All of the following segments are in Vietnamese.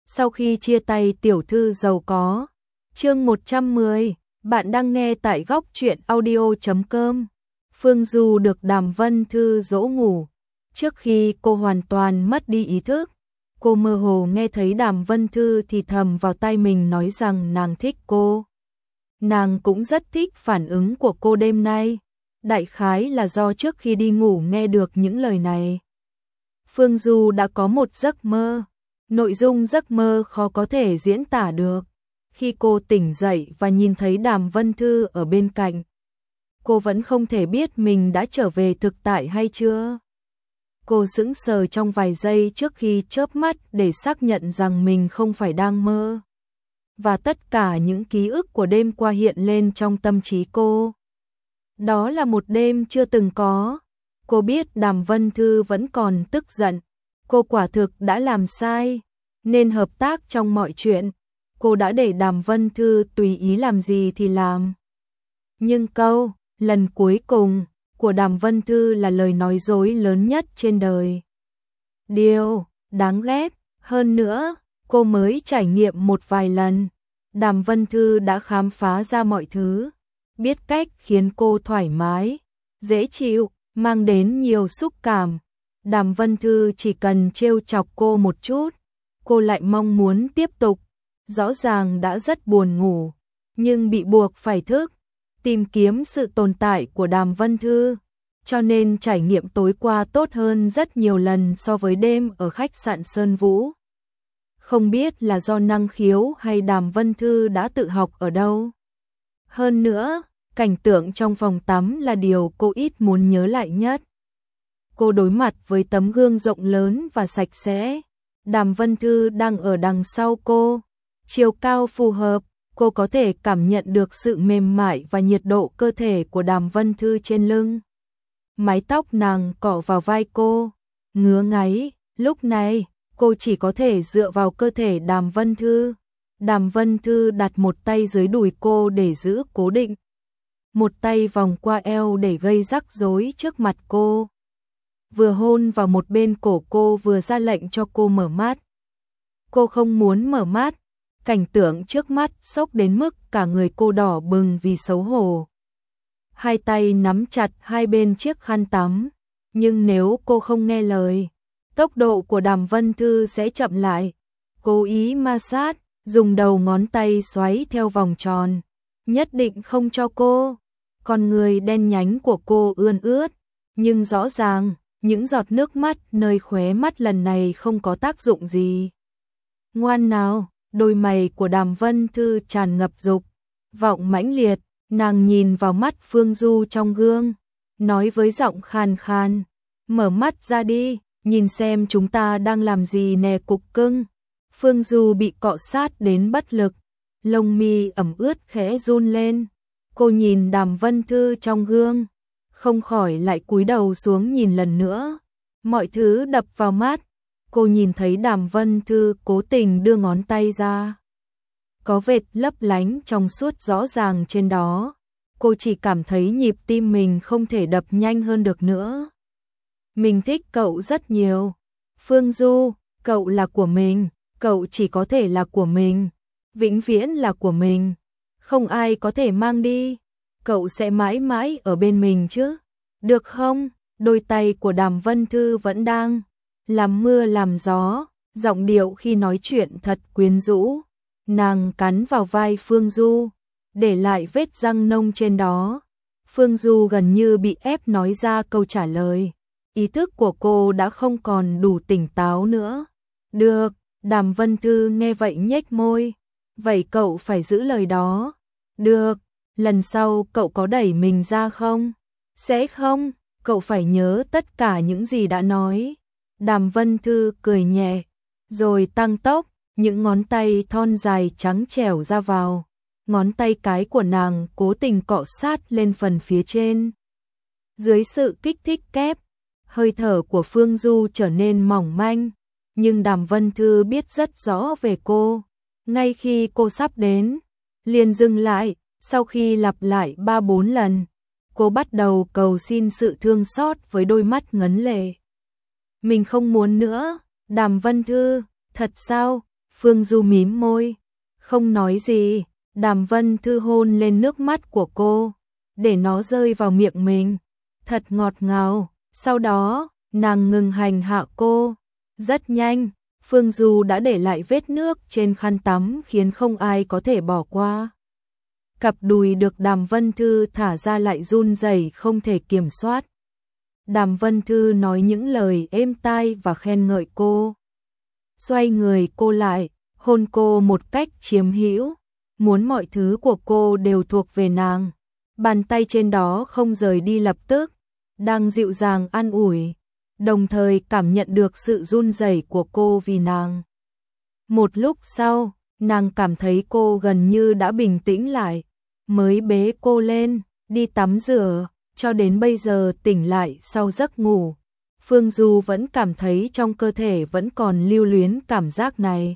Sau khi chia tay tiểu thư giàu có. Chương 110, bạn đang nghe tại góc truyện audio.com. Phương Du được Đàm Vân Thư dỗ ngủ. Trước khi cô hoàn toàn mất đi ý thức, cô mơ hồ nghe thấy Đàm Vân Thư thì thầm vào tai mình nói rằng nàng thích cô. Nàng cũng rất thích phản ứng của cô đêm nay. Đại khái là do trước khi đi ngủ nghe được những lời này. Phương Du đã có một giấc mơ. Nội dung giấc mơ khó có thể diễn tả được. Khi cô tỉnh dậy và nhìn thấy Đàm Vân Thư ở bên cạnh, cô vẫn không thể biết mình đã trở về thực tại hay chưa. Cô sững sờ trong vài giây trước khi chớp mắt để xác nhận rằng mình không phải đang mơ. Và tất cả những ký ức của đêm qua hiện lên trong tâm trí cô. Đó là một đêm chưa từng có. Cô biết Đàm Vân Thư vẫn còn tức giận. Cô quả thực đã làm sai, nên hợp tác trong mọi chuyện. Cô đã để Đàm Vân Thư tùy ý làm gì thì làm. Nhưng lần cuối cùng của Đàm Vân Thư là lời nói dối lớn nhất trên đời. Điều đáng ghét hơn nữa, cô mới trải nghiệm một vài lần. Đàm Vân Thư đã khám phá ra mọi thứ, biết cách khiến cô thoải mái, dễ chịu, mang đến nhiều xúc cảm. Đàm Vân Thư chỉ cần trêu chọc cô một chút, cô lại mong muốn tiếp tục. Rõ ràng đã rất buồn ngủ, nhưng bị buộc phải thức, tìm kiếm sự tồn tại của Đàm Vân Thư. Cho nên trải nghiệm tối qua tốt hơn rất nhiều lần so với đêm ở khách sạn Sơn Vũ. Không biết là do năng khiếu hay Đàm Vân Thư đã tự học ở đâu. Hơn nữa, cảnh tượng trong phòng tắm là điều cô ít muốn nhớ lại nhất. Cô đối mặt với tấm gương rộng lớn và sạch sẽ. Đàm Vân Thư đang ở đằng sau cô. Chiều cao phù hợp, cô có thể cảm nhận được sự mềm mại và nhiệt độ cơ thể của Đàm Vân Thư trên lưng. Mái tóc nàng cọ vào vai cô, ngứa ngáy. Lúc này, cô chỉ có thể dựa vào cơ thể Đàm Vân Thư. Đàm Vân Thư đặt một tay dưới đùi cô để giữ cố định. Một tay vòng qua eo để gây rắc rối trước mặt cô. Vừa hôn vào một bên cổ cô vừa ra lệnh cho cô mở mắt. Cô không muốn mở mắt. Cảnh tượng trước mắt sốc đến mức cả người cô đỏ bừng vì xấu hổ. Hai tay nắm chặt hai bên chiếc khăn tắm. Nhưng nếu cô không nghe lời, tốc độ của Đàm Vân Thư sẽ chậm lại. Cố ý ma sát, dùng đầu ngón tay xoáy theo vòng tròn. Nhất định không cho cô. Con người đen nhánh của cô ươn ướt. Nhưng rõ ràng, những giọt nước mắt nơi khóe mắt lần này không có tác dụng gì. Ngoan nào. Đôi mày của Đàm Vân Thư tràn ngập dục vọng mãnh liệt. Nàng nhìn vào mắt Phương Du trong gương, nói với giọng khàn khàn, mở mắt ra đi, nhìn xem chúng ta đang làm gì nè cục cưng. Phương Du bị cọ sát đến bất lực, lông mi ẩm ướt khẽ run lên. Cô nhìn Đàm Vân Thư trong gương, không khỏi lại cúi đầu xuống nhìn lần nữa. Mọi thứ đập vào mắt. Cô nhìn thấy Đàm Vân Thư cố tình đưa ngón tay ra. Có vệt lấp lánh trong suốt rõ ràng trên đó. Cô chỉ cảm thấy nhịp tim mình không thể đập nhanh hơn được nữa. Mình thích cậu rất nhiều. Phương Du, cậu là của mình. Cậu chỉ có thể là của mình. Vĩnh viễn là của mình. Không ai có thể mang đi. Cậu sẽ mãi mãi ở bên mình chứ. Được không? Đôi tay của Đàm Vân Thư vẫn đang làm mưa làm gió, giọng điệu khi nói chuyện thật quyến rũ. Nàng cắn vào vai Phương Du, để lại vết răng nông trên đó. Phương Du gần như bị ép nói ra câu trả lời. Ý thức của cô đã không còn đủ tỉnh táo nữa. Được, Đàm Vân Thư nghe vậy nhếch môi. Vậy cậu phải giữ lời đó. Được, lần sau cậu có đẩy mình ra không? Sẽ không, cậu phải nhớ tất cả những gì đã nói. Đàm Vân Thư cười nhẹ, rồi tăng tốc, những ngón tay thon dài trắng trẻo ra vào. Ngón tay cái của nàng cố tình cọ sát lên phần phía trên. Dưới sự kích thích kép, hơi thở của Phương Du trở nên mỏng manh, nhưng Đàm Vân Thư biết rất rõ về cô. Ngay khi cô sắp đến, liền dừng lại, sau khi lặp lại 3-4 lần, cô bắt đầu cầu xin sự thương xót với đôi mắt ngấn lệ. Mình không muốn nữa, Đàm Vân Thư, thật sao? Phương Du mím môi, không nói gì. Đàm Vân Thư hôn lên nước mắt của cô, để nó rơi vào miệng mình, thật ngọt ngào. Sau đó, nàng ngừng hành hạ cô. Rất nhanh, Phương Du đã để lại vết nước trên khăn tắm khiến không ai có thể bỏ qua. Cặp đùi được Đàm Vân Thư thả ra lại run rẩy không thể kiểm soát. Đàm Vân Thư nói những lời êm tai và khen ngợi cô. Xoay người cô lại, hôn cô một cách chiếm hữu, muốn mọi thứ của cô đều thuộc về nàng. Bàn tay trên đó không rời đi lập tức, đang dịu dàng an ủi, đồng thời cảm nhận được sự run rẩy của cô vì nàng. Một lúc sau, nàng cảm thấy cô gần như đã bình tĩnh lại, mới bế cô lên, đi tắm rửa, cho đến bây giờ tỉnh lại sau giấc ngủ. Phương Du vẫn cảm thấy trong cơ thể vẫn còn lưu luyến cảm giác này.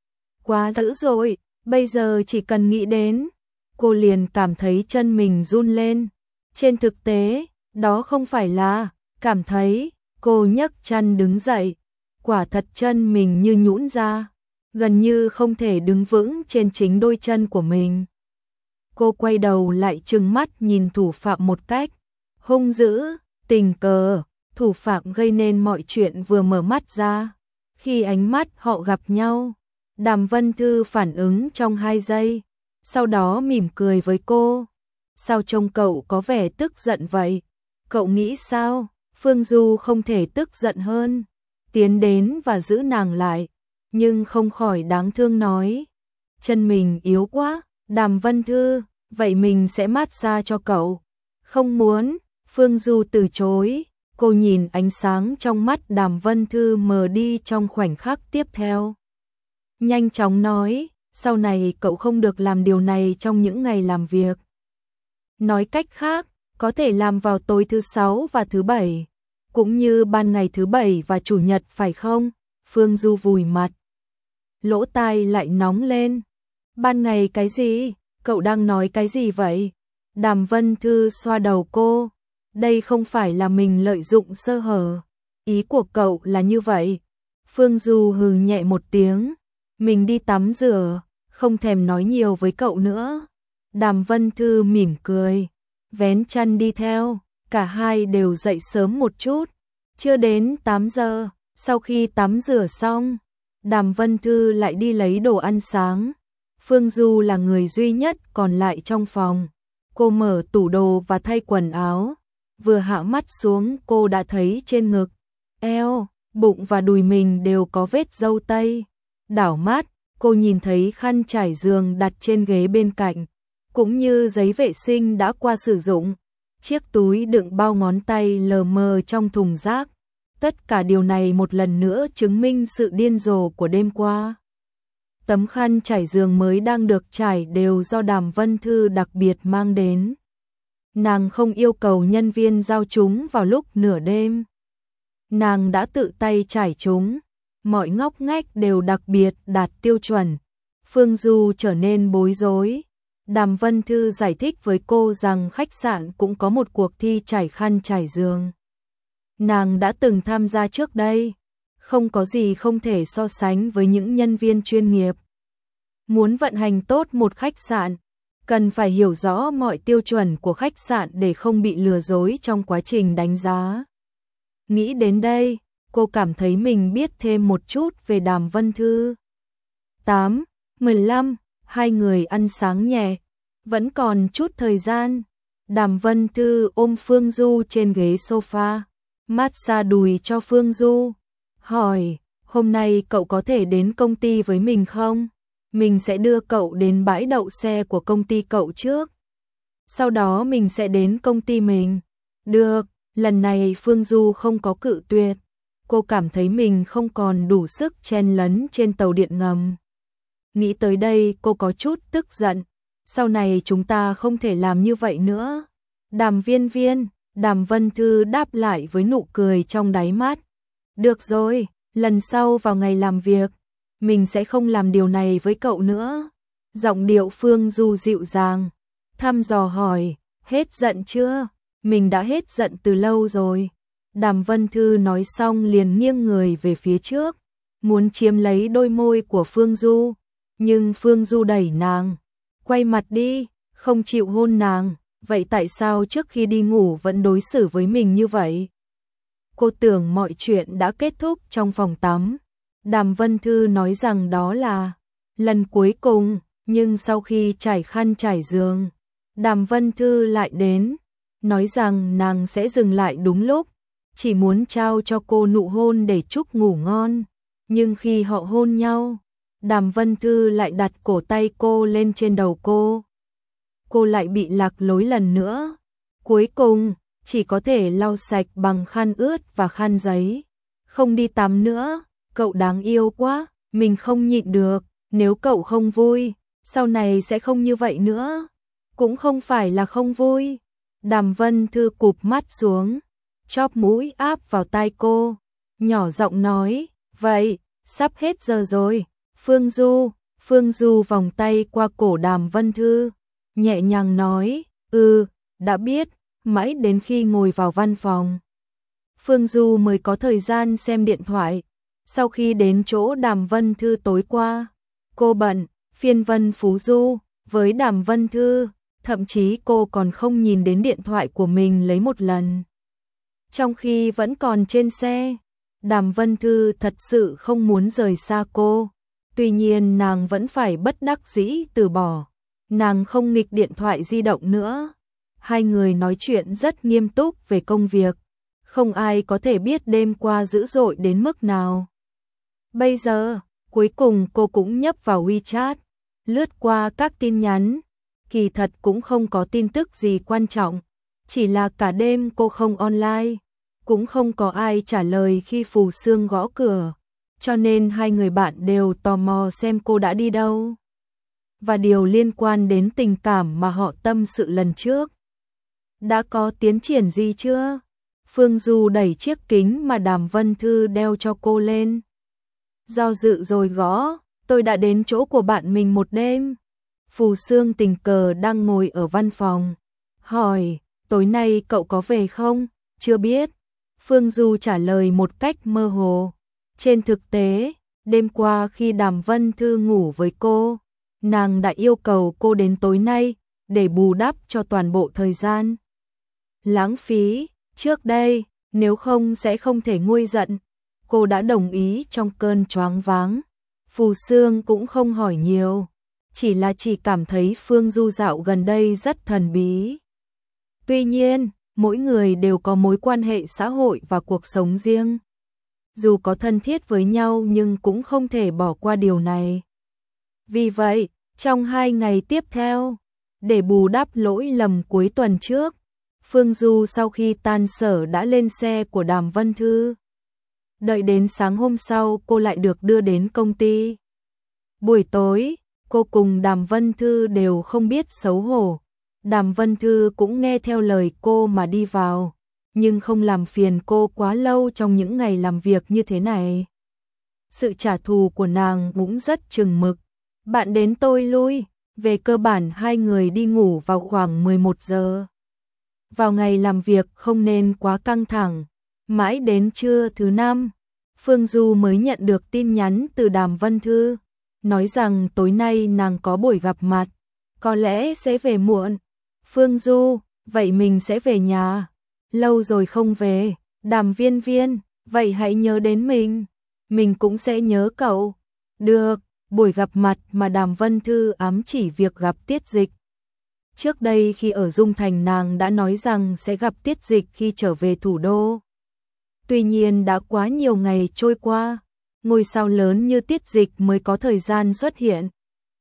Quá dữ dội, bây giờ chỉ cần nghĩ đến, cô liền cảm thấy chân mình run lên. Trên thực tế, đó không phải là cảm thấy. Cô nhấc chân đứng dậy, quả thật chân mình như nhũn ra, gần như không thể đứng vững trên chính đôi chân của mình. Cô quay đầu lại trừng mắt nhìn thủ phạm một cách hung dữ, tình cờ, thủ phạm gây nên mọi chuyện vừa mở mắt ra. Khi ánh mắt họ gặp nhau, Đàm Vân Thư phản ứng trong 2 giây, sau đó mỉm cười với cô. Sao trông cậu có vẻ tức giận vậy? Cậu nghĩ sao? Phương Du không thể tức giận hơn, tiến đến và giữ nàng lại, nhưng không khỏi đáng thương nói. Chân mình yếu quá, Đàm Vân Thư, vậy mình sẽ massage cho cậu. Không muốn, Phương Du từ chối, cô nhìn ánh sáng trong mắt Đàm Vân Thư mờ đi trong khoảnh khắc tiếp theo. Nhanh chóng nói, sau này cậu không được làm điều này trong những ngày làm việc. Nói cách khác, có thể làm vào tối thứ 6 và thứ 7, cũng như ban ngày thứ 7 và chủ nhật phải không? Phương Du vùi mặt, lỗ tai lại nóng lên. Ban ngày cái gì? Cậu đang nói cái gì vậy? Đàm Vân Thư xoa đầu cô, đây không phải là mình lợi dụng sơ hở, ý của cậu là như vậy. Phương Du hừ nhẹ một tiếng, mình đi tắm rửa, không thèm nói nhiều với cậu nữa. Đàm Vân Thư mỉm cười, vén chăn đi theo, cả hai đều dậy sớm một chút, chưa đến 8 giờ. Sau khi tắm rửa xong, Đàm Vân Thư lại đi lấy đồ ăn sáng. Phương Du là người duy nhất còn lại trong phòng. Cô mở tủ đồ và thay quần áo, vừa hạ mắt xuống cô đã thấy trên ngực, eo, bụng và đùi mình đều có vết râu tây. Đảo mắt, cô nhìn thấy khăn trải giường đặt trên ghế bên cạnh, cũng như giấy vệ sinh đã qua sử dụng, chiếc túi đựng bao ngón tay lờ mờ trong thùng rác. Tất cả điều này một lần nữa chứng minh sự điên rồ của đêm qua. Tấm khăn trải giường mới đang được trải đều do Đàm Vân Thư đặc biệt mang đến. Nàng không yêu cầu nhân viên giao chúng vào lúc nửa đêm. Nàng đã tự tay trải chúng, mọi ngóc ngách đều đặc biệt đạt tiêu chuẩn. Phương Du trở nên bối rối. Đàm Vân Thư giải thích với cô rằng khách sạn cũng có một cuộc thi trải khăn trải giường. Nàng đã từng tham gia trước đây, không có gì không thể so sánh với những nhân viên chuyên nghiệp. Muốn vận hành tốt một khách sạn, cần phải hiểu rõ mọi tiêu chuẩn của khách sạn để không bị lừa dối trong quá trình đánh giá. Nghĩ đến đây, cô cảm thấy mình biết thêm một chút về Đàm Vân Thư. 8:15, hai người ăn sáng nhẹ, vẫn còn chút thời gian. Đàm Vân Thư ôm Phương Du trên ghế sofa, massage đùi cho Phương Du, hỏi, hôm nay cậu có thể đến công ty với mình không? Mình sẽ đưa cậu đến bãi đậu xe của công ty cậu trước. Sau đó mình sẽ đến công ty mình. Được, lần này Phương Du không có cự tuyệt. Cô cảm thấy mình không còn đủ sức chen lấn trên tàu điện ngầm. Nghĩ tới đây cô có chút tức giận. Sau này chúng ta không thể làm như vậy nữa. Đàm Viên Viên, Đàm Vân Thư đáp lại với nụ cười trong đáy mắt. Được rồi, lần sau vào ngày làm việc, mình sẽ không làm điều này với cậu nữa. Giọng điệu Phương Du dịu dàng, thăm dò hỏi, hết giận chưa? Mình đã hết giận từ lâu rồi. Đàm Vân Thư nói xong liền nghiêng người về phía trước, muốn chiếm lấy đôi môi của Phương Du, nhưng Phương Du đẩy nàng, quay mặt đi, không chịu hôn nàng. Vậy tại sao trước khi đi ngủ vẫn đối xử với mình như vậy? Cô tưởng mọi chuyện đã kết thúc trong phòng tắm. Đàm Vân Thư nói rằng đó là lần cuối cùng, nhưng sau khi trải khăn trải giường, Đàm Vân Thư lại đến, nói rằng nàng sẽ dừng lại đúng lúc, chỉ muốn trao cho cô nụ hôn để chúc ngủ ngon. Nhưng khi họ hôn nhau, Đàm Vân Thư lại đặt cổ tay cô lên trên đầu cô lại bị lạc lối lần nữa. Cuối cùng, chỉ có thể lau sạch bằng khăn ướt và khăn giấy. Không đi tắm nữa, cậu đáng yêu quá, mình không nhịn được, nếu cậu không vui, sau này sẽ không như vậy nữa. Cũng không phải là không vui. Đàm Vân Thư cụp mắt xuống, chóp mũi áp vào tai cô, nhỏ giọng nói, vậy, sắp hết giờ rồi. Phương Du vòng tay qua cổ Đàm Vân Thư, nhẹ nhàng nói, đã biết, mãi đến khi ngồi vào văn phòng. Phương Du mới có thời gian xem điện thoại, sau khi đến chỗ Đàm Vân Thư tối qua, cô bận, phiên vân phú du, với Đàm Vân Thư, thậm chí cô còn không nhìn đến điện thoại của mình lấy một lần. Trong khi vẫn còn trên xe, Đàm Vân Thư thật sự không muốn rời xa cô, tuy nhiên nàng vẫn phải bất đắc dĩ từ bỏ. Nàng không nghịch điện thoại di động nữa. Hai người nói chuyện rất nghiêm túc về công việc. Không ai có thể biết đêm qua dữ dội đến mức nào. Bây giờ, cuối cùng cô cũng nhấp vào WeChat, lướt qua các tin nhắn. Kỳ thật cũng không có tin tức gì quan trọng. Chỉ là cả đêm cô không online. Cũng không có ai trả lời khi Phù Sương gõ cửa. Cho nên hai người bạn đều tò mò xem cô đã đi đâu. Và điều liên quan đến tình cảm mà họ tâm sự lần trước. Đã có tiến triển gì chưa? Phương Du đẩy chiếc kính mà Đàm Vân Thư đeo cho cô lên. Do dự rồi gõ, tôi đã đến chỗ của bạn mình một đêm. Phù Sương tình cờ đang ngồi ở văn phòng. Hỏi, tối nay cậu có về không? Chưa biết. Phương Du trả lời một cách mơ hồ. Trên thực tế, đêm qua khi Đàm Vân Thư ngủ với cô, nàng đã yêu cầu cô đến tối nay để bù đắp cho toàn bộ thời gian lãng phí trước đây, nếu không sẽ không thể nguôi giận. Cô đã đồng ý trong cơn choáng váng. Phù Sương cũng không hỏi nhiều, chỉ cảm thấy Phương Du dạo gần đây rất thần bí. Tuy nhiên, mỗi người đều có mối quan hệ xã hội và cuộc sống riêng. Dù có thân thiết với nhau nhưng cũng không thể bỏ qua điều này. Vì vậy, trong 2 ngày tiếp theo, để bù đắp lỗi lầm cuối tuần trước, Phương Du sau khi tan sở đã lên xe của Đàm Vân Thư. Đợi đến sáng hôm sau cô lại được đưa đến công ty. Buổi tối, cô cùng Đàm Vân Thư đều không biết xấu hổ. Đàm Vân Thư cũng nghe theo lời cô mà đi vào, nhưng không làm phiền cô quá lâu trong những ngày làm việc như thế này. Sự trả thù của nàng cũng rất chừng mực. Bạn đến tôi lui, về cơ bản hai người đi ngủ vào khoảng 11 giờ. Vào ngày làm việc không nên quá căng thẳng. Mãi đến trưa thứ 5, Phương Du mới nhận được tin nhắn từ Đàm Vân Thư, nói rằng tối nay nàng có buổi gặp mặt, có lẽ sẽ về muộn. Phương Du, vậy mình sẽ về nhà. Lâu rồi không về. Đàm Viên Viên, vậy hãy nhớ đến mình cũng sẽ nhớ cậu. Được. Buổi gặp mặt mà Đàm Vân Thư ám chỉ việc gặp Tiết Dịch. Trước đây khi ở Dung Thành nàng đã nói rằng sẽ gặp Tiết Dịch khi trở về thủ đô. Tuy nhiên đã quá nhiều ngày trôi qua, ngôi sao lớn như Tiết Dịch mới có thời gian xuất hiện.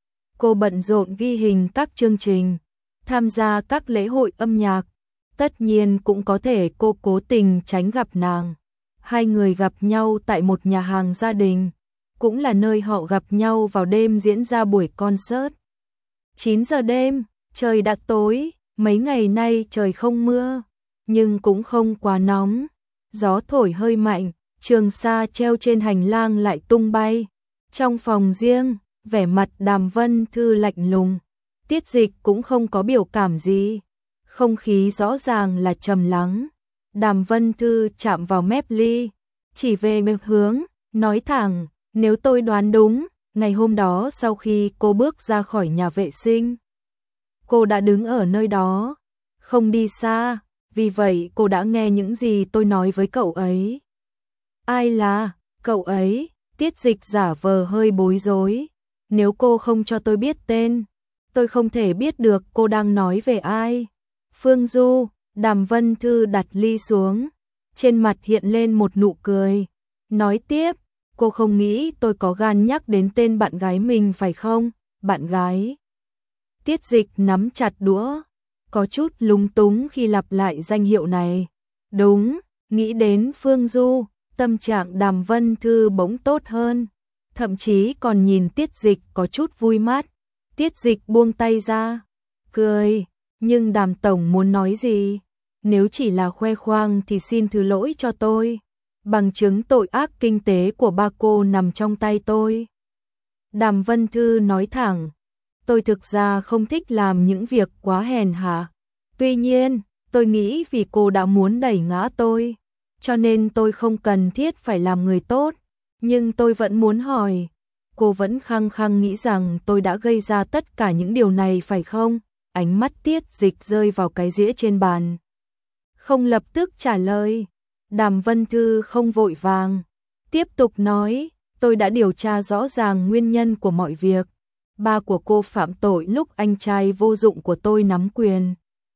Cô bận rộn ghi hình các chương trình, tham gia các lễ hội âm nhạc. Tất nhiên cũng có thể cô cố tình tránh gặp nàng. Hai người gặp nhau tại một nhà hàng gia đình, cũng là nơi họ gặp nhau vào đêm diễn ra buổi concert. 9 giờ đêm, trời đã tối, mấy ngày nay trời không mưa, nhưng cũng không quá nóng. Gió thổi hơi mạnh, trường sa treo trên hành lang lại tung bay. Trong phòng riêng, vẻ mặt Đàm Vân Thư lạnh lùng, Tiết Dịch cũng không có biểu cảm gì. Không khí rõ ràng là trầm lắng. Đàm Vân Thư chạm vào mép ly, chỉ về một hướng, nói thẳng, Nếu tôi đoán đúng, ngày hôm đó sau khi cô bước ra khỏi nhà vệ sinh, cô đã đứng ở nơi đó, không đi xa, vì vậy cô đã nghe những gì tôi nói với cậu ấy. Ai là cậu ấy? Tiết Dịch giả vờ hơi bối rối. Nếu cô không cho tôi biết tên, tôi không thể biết được cô đang nói về ai. Phương Du, Đàm Vân Thư đặt ly xuống, trên mặt hiện lên một nụ cười. Nói tiếp, cô không nghĩ tôi có gan nhắc đến tên bạn gái mình phải không? Bạn gái. Tiết Dịch nắm chặt đũa, có chút lúng túng khi lặp lại danh hiệu này. Đúng, nghĩ đến Phương Du, tâm trạng Đàm Vân Thư bỗng tốt hơn, thậm chí còn nhìn Tiết Dịch có chút vui mắt. Tiết Dịch buông tay ra, cười, nhưng Đàm tổng muốn nói gì? Nếu chỉ là khoe khoang thì xin thứ lỗi cho tôi. Bằng chứng tội ác kinh tế của ba cô nằm trong tay tôi. Đàm Vân Thư nói thẳng, tôi thực ra không thích làm những việc quá hèn hạ. Tuy nhiên, tôi nghĩ vì cô đã muốn đẩy ngã tôi, cho nên tôi không cần thiết phải làm người tốt. Nhưng tôi vẫn muốn hỏi, cô vẫn khăng khăng nghĩ rằng tôi đã gây ra tất cả những điều này phải không? Ánh mắt Tiết Dịch rơi vào cái dĩa trên bàn, không lập tức trả lời. Đàm Vân Thư không vội vàng, tiếp tục nói, tôi đã điều tra rõ ràng nguyên nhân của mọi việc. Ba của cô phạm tội lúc anh trai vô dụng của tôi nắm quyền.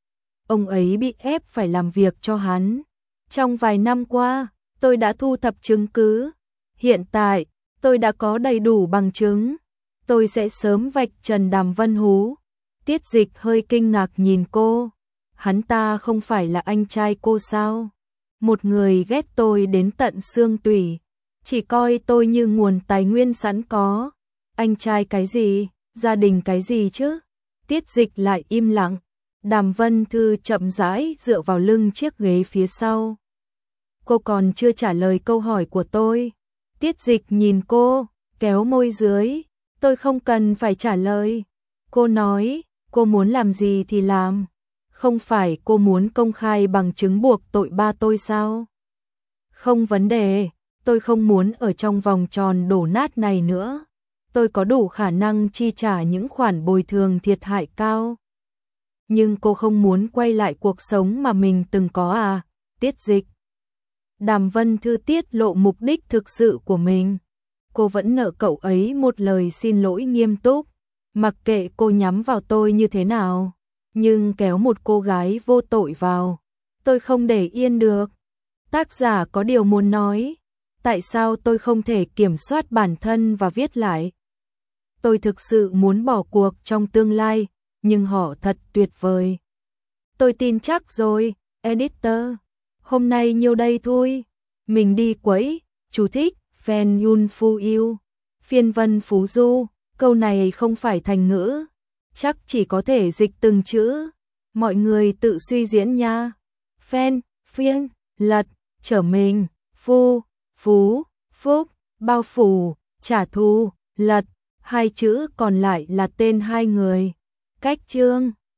Ông ấy bị ép phải làm việc cho hắn. Trong vài năm qua, tôi đã thu thập chứng cứ. Hiện tại, tôi đã có đầy đủ bằng chứng. Tôi sẽ sớm vạch trần Đàm Vân Hú. Tiết Dịch hơi kinh ngạc nhìn cô. Hắn ta không phải là anh trai cô sao? Một người ghét tôi đến tận xương tủy, chỉ coi tôi như nguồn tài nguyên sẵn có. Anh trai cái gì, gia đình cái gì chứ? Tiết Dịch lại im lặng. Đàm Vân Thư chậm rãi dựa vào lưng chiếc ghế phía sau. Cô còn chưa trả lời câu hỏi của tôi. Tiết Dịch nhìn cô, kéo môi dưới. Tôi không cần phải trả lời. Cô nói, cô muốn làm gì thì làm. Không phải cô muốn công khai bằng chứng buộc tội ba tôi sao? Không vấn đề, tôi không muốn ở trong vòng tròn đổ nát này nữa. Tôi có đủ khả năng chi trả những khoản bồi thường thiệt hại cao. Nhưng cô không muốn quay lại cuộc sống mà mình từng có à? Tiết Dịch. Đàm Vân Thư tiết lộ mục đích thực sự của mình. Cô vẫn nợ cậu ấy một lời xin lỗi nghiêm túc. Mặc kệ cô nhắm vào tôi như thế nào, nhưng kéo một cô gái vô tội vào, tôi không để yên được. Tác giả có điều muốn nói. Tại sao tôi không thể kiểm soát bản thân và viết lại? Tôi thực sự muốn bỏ cuộc trong tương lai, nhưng họ thật tuyệt vời. Tôi tin chắc rồi, editor. Hôm nay nhiêu đây thôi. Mình đi quấy. Chú thích, Fan Yun Phu Yêu. Phiên vân phú du. Câu này không phải thành ngữ. Chắc chỉ có thể dịch từng chữ. Mọi người tự suy diễn nha. Fan, phiên, lật, trở mình, phu, phú, phúc, bao phủ, trả thù, lật. Hai chữ còn lại là tên hai người. Cách chương